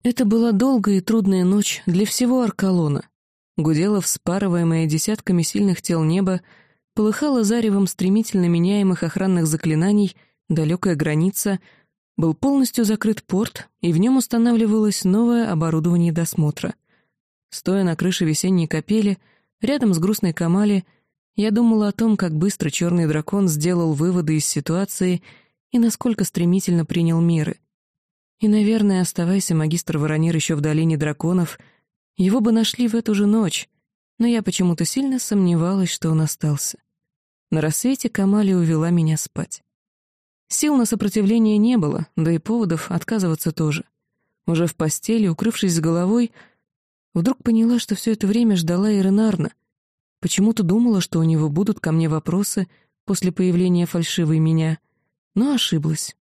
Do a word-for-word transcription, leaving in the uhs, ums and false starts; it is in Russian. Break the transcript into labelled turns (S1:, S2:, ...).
S1: Это была долгая и трудная ночь для всего Аркалона. Гудело вспарываемое десятками сильных тел небо, полыхало заревом стремительно меняемых охранных заклинаний, далекая граница, был полностью закрыт порт, и в нем устанавливалось новое оборудование досмотра. Стоя на крыше весенней капели, рядом с грустной Камали, я думала о том, как быстро черный дракон сделал выводы из ситуации и насколько стремительно принял меры. И, наверное, оставайся магистр Воронир еще в долине драконов, его бы нашли в эту же ночь, но я почему-то сильно сомневалась, что он остался. На рассвете Камали увела меня спать. Сил на сопротивление не было, да и поводов отказываться тоже. Уже в постели, укрывшись с головой, вдруг поняла, что все это время ждала Иренарна. Почему-то думала, что у него будут ко мне вопросы после появления фальшивой меня, но ошиблась.